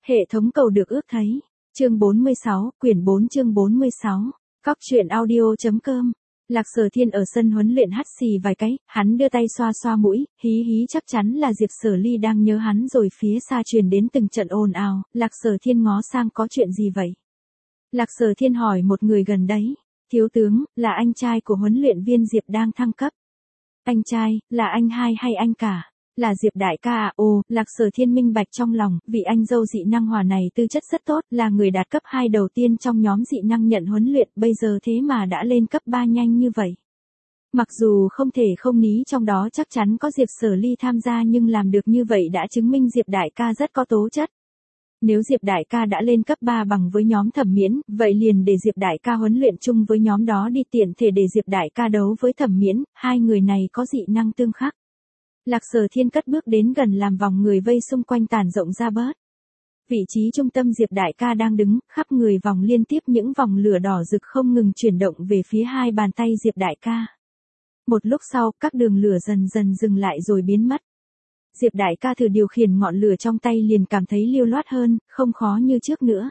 Hệ thống cầu được ước thấy. Chương 46, quyển 4 chương 46. Cóc truyện audio.com. Lạc Sở Thiên ở sân huấn luyện hắt xì vài cái, hắn đưa tay xoa xoa mũi, hí hí, chắc chắn là Diệp Sở Ly đang nhớ hắn rồi. Phía xa truyền đến từng trận ồn ào. Lạc Sở Thiên ngó sang, có chuyện gì vậy? Lạc Sở Thiên hỏi một người gần đấy. Thiếu tướng, là anh trai của huấn luyện viên Diệp đang thăng cấp. Anh trai, là anh hai hay anh cả? Là Diệp đại ca à? Ồ, Lạc Sở Thiên minh bạch trong lòng, vị anh dâu dị năng hỏa này tư chất rất tốt, là người đạt cấp 2 đầu tiên trong nhóm dị năng nhận huấn luyện, bây giờ thế mà đã lên cấp 3 nhanh như vậy. Mặc dù không thể không ní trong đó chắc chắn có Diệp Sở Ly tham gia, nhưng làm được như vậy đã chứng minh Diệp đại ca rất có tố chất. Nếu Diệp đại ca đã lên cấp 3 bằng với nhóm Thẩm Miễn, vậy liền để Diệp đại ca huấn luyện chung với nhóm đó đi, tiện thể để Diệp đại ca đấu với Thẩm Miễn, hai người này có dị năng tương khắc. Lạc Sở Thiên cất bước đến gần, làm vòng người vây xung quanh tản rộng ra bớt. Vị trí trung tâm Diệp đại ca đang đứng, khắp người vòng liên tiếp những vòng lửa đỏ rực không ngừng chuyển động về phía hai bàn tay Diệp đại ca. Một lúc sau, các đường lửa dần dần dừng lại rồi biến mất. Diệp đại ca thử điều khiển ngọn lửa trong tay liền cảm thấy lưu loát hơn, không khó như trước nữa.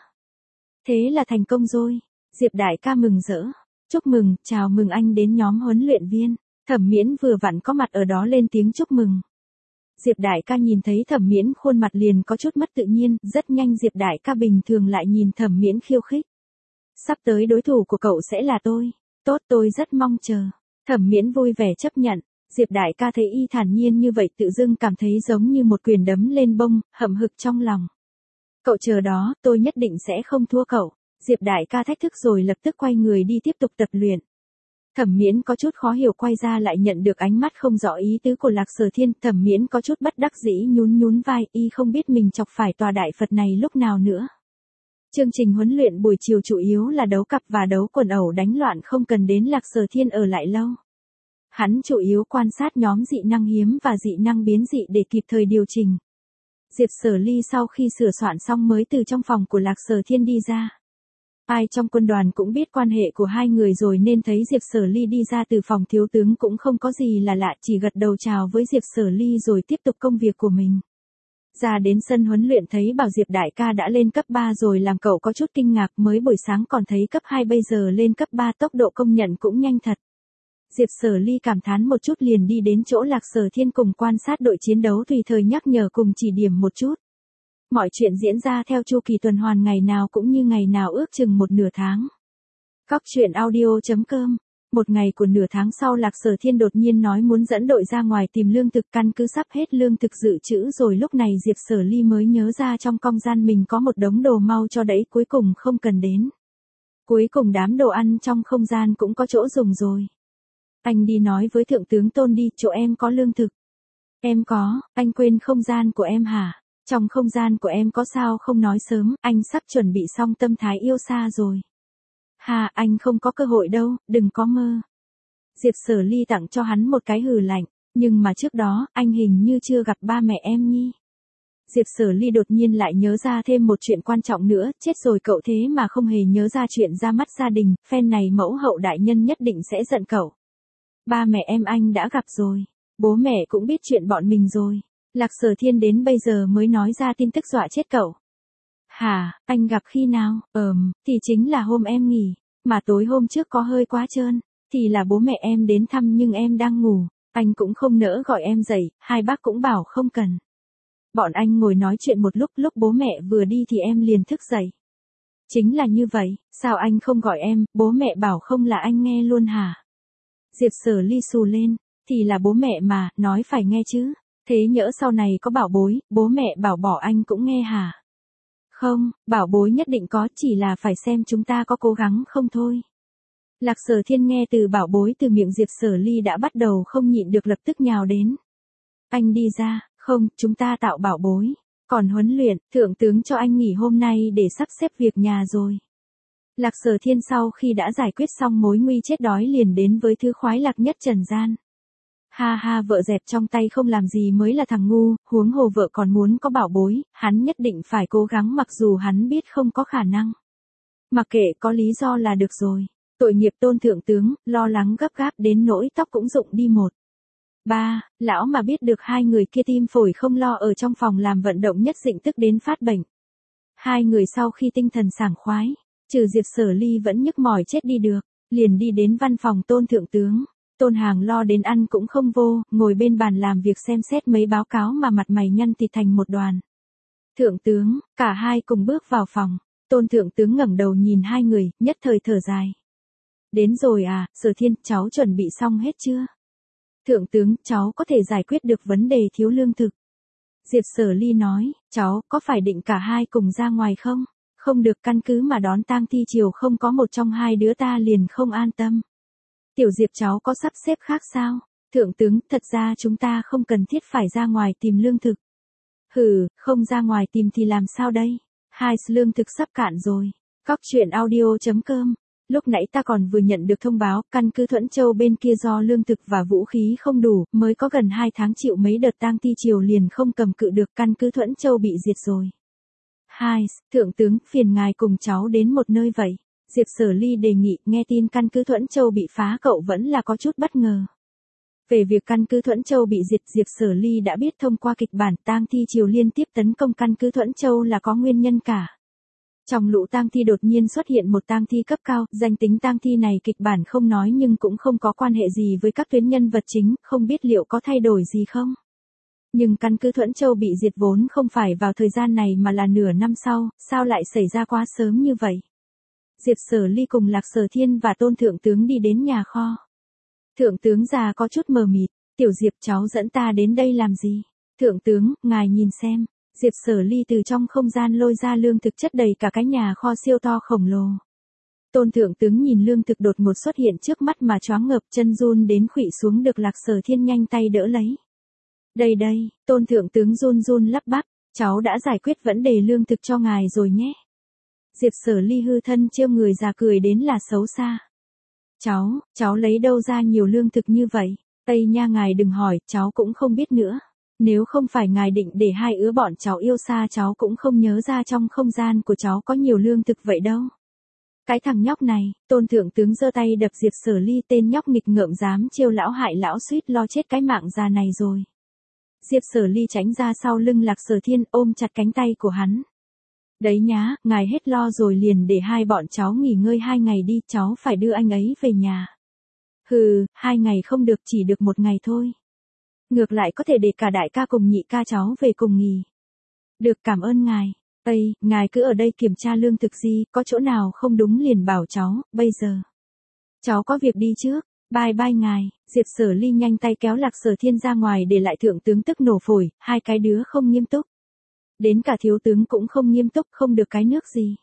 Thế là thành công rồi. Diệp đại ca mừng rỡ. Chúc mừng, chào mừng anh đến nhóm huấn luyện viên. Thẩm Miễn vừa vặn có mặt ở đó lên tiếng chúc mừng. Diệp đại ca nhìn thấy Thẩm Miễn khuôn mặt liền có chút mất tự nhiên, rất nhanh Diệp đại ca bình thường lại nhìn Thẩm Miễn khiêu khích. Sắp tới đối thủ của cậu sẽ là tôi. Tốt, tôi rất mong chờ. Thẩm Miễn vui vẻ chấp nhận. Diệp đại ca thấy y thản nhiên như vậy tự dưng cảm thấy giống như một quyền đấm lên bông, hậm hực trong lòng. Cậu chờ đó, tôi nhất định sẽ không thua cậu. Diệp đại ca thách thức rồi lập tức quay người đi tiếp tục tập luyện. Thẩm Miễn có chút khó hiểu, quay ra lại nhận được ánh mắt không rõ ý tứ của Lạc Sở Thiên. Thẩm Miễn có chút bất đắc dĩ nhún nhún vai, y không biết mình chọc phải tòa đại Phật này lúc nào nữa. Chương trình huấn luyện buổi chiều chủ yếu là đấu cặp và đấu quần ẩu đánh loạn, không cần đến Lạc Sở Thiên ở lại lâu. Hắn chủ yếu quan sát nhóm dị năng hiếm và dị năng biến dị để kịp thời điều chỉnh. Diệp Sở Ly sau khi sửa soạn xong mới từ trong phòng của Lạc Sở Thiên đi ra. Ai trong quân đoàn cũng biết quan hệ của hai người rồi nên thấy Diệp Sở Ly đi ra từ phòng thiếu tướng cũng không có gì là lạ, chỉ gật đầu chào với Diệp Sở Ly rồi tiếp tục công việc của mình. Ra đến sân huấn luyện thấy bảo Diệp đại ca đã lên cấp 3 rồi làm cậu có chút kinh ngạc, mới buổi sáng còn thấy cấp 2 bây giờ lên cấp 3 tốc độ công nhận cũng nhanh thật. Diệp Sở Ly cảm thán một chút liền đi đến chỗ Lạc Sở Thiên cùng quan sát đội chiến đấu, tùy thời nhắc nhở cùng chỉ điểm một chút. Mọi chuyện diễn ra theo chu kỳ tuần hoàn, ngày nào cũng như ngày nào, ước chừng một nửa tháng. Cóc truyện audio.com. Một ngày của nửa tháng sau, Lạc Sở Thiên đột nhiên nói muốn dẫn đội ra ngoài tìm lương thực, căn cứ sắp hết lương thực dự trữ rồi. Lúc này Diệp Sở Ly mới nhớ ra trong không gian mình có một đống đồ mau cho đấy, cuối cùng không cần đến. Cuối cùng đám đồ ăn trong không gian cũng có chỗ dùng rồi. Anh đi nói với thượng tướng Tôn đi, chỗ em có lương thực. Em có, anh quên không gian của em hả? Trong không gian của em có sao không nói sớm, anh sắp chuẩn bị xong tâm thái yêu xa rồi. Hà, anh không có cơ hội đâu, đừng có mơ. Diệp Sở Ly tặng cho hắn một cái hừ lạnh, nhưng mà trước đó, anh hình như chưa gặp ba mẹ em nhi. Diệp Sở Ly đột nhiên lại nhớ ra thêm một chuyện quan trọng nữa, chết rồi cậu thế mà không hề nhớ ra chuyện ra mắt gia đình, phen này mẫu hậu đại nhân nhất định sẽ giận cậu. Ba mẹ em anh đã gặp rồi, bố mẹ cũng biết chuyện bọn mình rồi. Lạc Sở Thiên đến bây giờ mới nói ra tin tức dọa chết cậu. Hả, anh gặp khi nào? Thì chính là hôm em nghỉ, mà tối hôm trước có hơi quá trơn, thì là bố mẹ em đến thăm nhưng em đang ngủ, anh cũng không nỡ gọi em dậy, hai bác cũng bảo không cần. Bọn anh ngồi nói chuyện một lúc, lúc bố mẹ vừa đi thì em liền thức dậy. Chính là như vậy, sao anh không gọi em, bố mẹ bảo không là anh nghe luôn hả? Diệp Sở Ly xù lên, thì là bố mẹ mà, nói phải nghe chứ. Thế nhỡ sau này có bảo bối, bố mẹ bảo bỏ anh cũng nghe hả? Không, bảo bối nhất định có, chỉ là phải xem chúng ta có cố gắng không thôi. Lạc Sở Thiên nghe từ bảo bối từ miệng Diệp Sở Ly đã bắt đầu không nhịn được, lập tức nhào đến. Anh đi ra, không, chúng ta tạo bảo bối. Còn huấn luyện, thượng tướng cho anh nghỉ hôm nay để sắp xếp việc nhà rồi. Lạc Sở Thiên sau khi đã giải quyết xong mối nguy chết đói liền đến với thứ khoái lạc nhất trần gian. Ha ha, vợ dẹp trong tay không làm gì mới là thằng ngu, huống hồ vợ còn muốn có bảo bối, hắn nhất định phải cố gắng mặc dù hắn biết không có khả năng. Mặc kệ, có lý do là được rồi. Tội nghiệp Tôn thượng tướng, lo lắng gấp gáp đến nỗi tóc cũng rụng đi một. Ba, lão mà biết được hai người kia tim phổi không lo ở trong phòng làm vận động nhất định tức đến phát bệnh. Hai người sau khi tinh thần sảng khoái, trừ Diệp Sở Ly vẫn nhức mỏi chết đi được, liền đi đến văn phòng Tôn thượng tướng. Tôn Hàng lo đến ăn cũng không vô, ngồi bên bàn làm việc xem xét mấy báo cáo mà mặt mày nhăn tịt thành một đoàn. Thượng tướng, cả hai cùng bước vào phòng. Tôn thượng tướng ngẩng đầu nhìn hai người, nhất thời thở dài. Đến rồi à, Sở Thiên, cháu chuẩn bị xong hết chưa? Thượng tướng, cháu có thể giải quyết được vấn đề thiếu lương thực. Diệp Sở Ly nói, cháu có phải định cả hai cùng ra ngoài không? Không được, căn cứ mà đón tang thi chiều không có một trong hai đứa ta liền không an tâm. Tiểu Diệp, cháu có sắp xếp khác sao? Thượng tướng, thật ra chúng ta không cần thiết phải ra ngoài tìm lương thực. Hừ, không ra ngoài tìm thì làm sao đây? Hai lương thực sắp cạn rồi. Cóc truyện audio.com. Lúc nãy ta còn vừa nhận được thông báo, căn cứ Thuẫn Châu bên kia do lương thực và vũ khí không đủ, mới có gần 2 tháng chịu mấy đợt tang thi chiều liền không cầm cự được, căn cứ Thuẫn Châu bị diệt rồi. Hai, thượng tướng, phiền ngài cùng cháu đến một nơi vậy. Diệp Sở Ly đề nghị, nghe tin căn cứ Thuẫn Châu bị phá cậu vẫn là có chút bất ngờ. Về việc căn cứ Thuẫn Châu bị diệt, Diệp Sở Ly đã biết thông qua kịch bản tang thi chiều liên tiếp tấn công căn cứ Thuẫn Châu là có nguyên nhân cả. Trong lũ tang thi đột nhiên xuất hiện một tang thi cấp cao, danh tính tang thi này kịch bản không nói nhưng cũng không có quan hệ gì với các tuyến nhân vật chính, không biết liệu có thay đổi gì không. Nhưng căn cứ Thuẫn Châu bị diệt vốn không phải vào thời gian này mà là nửa năm sau, sao lại xảy ra quá sớm như vậy? Diệp Sở Ly cùng Lạc Sở Thiên và Tôn thượng tướng đi đến nhà kho. Thượng tướng già có chút mờ mịt, Tiểu Diệp, cháu dẫn ta đến đây làm gì? Thượng tướng, ngài nhìn xem. Diệp Sở Ly từ trong không gian lôi ra lương thực chất đầy cả cái nhà kho siêu to khổng lồ. Tôn thượng tướng nhìn lương thực đột ngột xuất hiện trước mắt mà choáng ngợp, chân run đến khuỵu xuống, được Lạc Sở Thiên nhanh tay đỡ lấy. Đây đây, Tôn thượng tướng run run lắp bắp, cháu đã giải quyết vấn đề lương thực cho ngài rồi nhé. Diệp Sở Ly hư thân trêu người già cười đến là xấu xa. Cháu lấy đâu ra nhiều lương thực như vậy? Tây nha, ngài đừng hỏi, cháu cũng không biết nữa. Nếu không phải ngài định để hai ứa bọn cháu yêu xa, cháu cũng không nhớ ra trong không gian của cháu có nhiều lương thực vậy đâu. Cái thằng nhóc này, Tôn thượng tướng giơ tay đập Diệp Sở Ly, tên nhóc nghịch ngợm dám trêu lão hại lão, suýt lo chết cái mạng già này rồi. Diệp Sở Ly tránh ra sau lưng Lạc Sở Thiên, ôm chặt cánh tay của hắn. Đấy nhá, ngài hết lo rồi liền để hai bọn cháu nghỉ ngơi 2 ngày đi, cháu phải đưa anh ấy về nhà. Hừ, 2 ngày không được, chỉ được 1 ngày thôi. Ngược lại có thể để cả đại ca cùng nhị ca cháu về cùng nghỉ. Được, cảm ơn ngài. Ây, ngài cứ ở đây kiểm tra lương thực gì, có chỗ nào không đúng liền bảo cháu, bây giờ. Cháu có việc đi trước, bye bye ngài. Diệp Sở Ly nhanh tay kéo Lạc Sở Thiên ra ngoài, để lại thượng tướng tức nổ phổi, hai cái đứa không nghiêm túc. Đến cả thiếu tướng cũng không nghiêm túc, không được cái nước gì.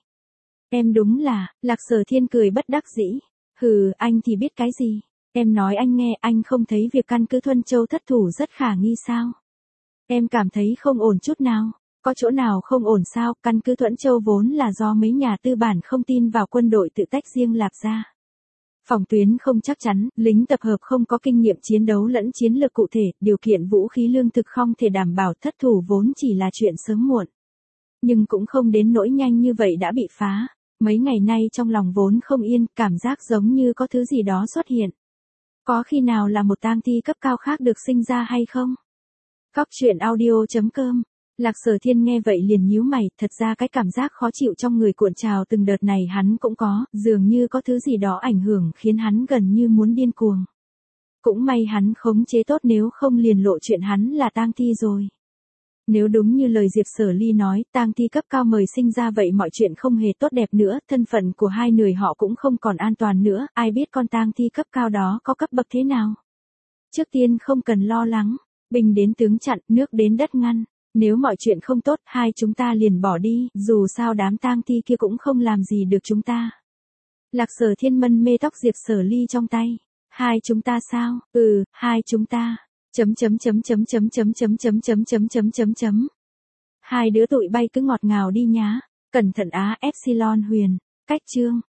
Em đúng là, Lạc Sở Thiên cười bất đắc dĩ. Hừ, anh thì biết cái gì. Em nói anh nghe, anh không thấy việc căn cứ Thuẫn Châu thất thủ rất khả nghi sao? Em cảm thấy không ổn chút nào. Có chỗ nào không ổn sao? Căn cứ Thuẫn Châu vốn là do mấy nhà tư bản không tin vào quân đội tự tách riêng lập ra. Phòng tuyến không chắc chắn, lính tập hợp không có kinh nghiệm chiến đấu lẫn chiến lược cụ thể, điều kiện vũ khí lương thực không thể đảm bảo, thất thủ vốn chỉ là chuyện sớm muộn. Nhưng cũng không đến nỗi nhanh như vậy đã bị phá. Mấy ngày nay trong lòng vốn không yên, cảm giác giống như có thứ gì đó xuất hiện. Có khi nào là một tang thi cấp cao khác được sinh ra hay không? Cóc truyện audio.com. Lạc Sở Thiên nghe vậy liền nhíu mày, thật ra cái cảm giác khó chịu trong người cuộn trào từng đợt này hắn cũng có, dường như có thứ gì đó ảnh hưởng khiến hắn gần như muốn điên cuồng. Cũng may hắn khống chế tốt, nếu không liền lộ chuyện hắn là tang thi rồi. Nếu đúng như lời Diệp Sở Ly nói, tang thi cấp cao mời sinh ra vậy mọi chuyện không hề tốt đẹp nữa, thân phận của hai người họ cũng không còn an toàn nữa, ai biết con tang thi cấp cao đó có cấp bậc thế nào. Trước tiên không cần lo lắng, binh đến tướng chặn, nước đến đất ngăn. Nếu mọi chuyện không tốt, hai chúng ta liền bỏ đi, dù sao đám tang thi kia cũng không làm gì được chúng ta. Lạc Sở Thiên mân mê tóc Diệp Sở Ly trong tay. Hai chúng ta sao? Hai chúng ta. Hai đứa tụi bay cứ ngọt ngào đi nhá. Cẩn thận á, Epsilon Huyền. Cách chương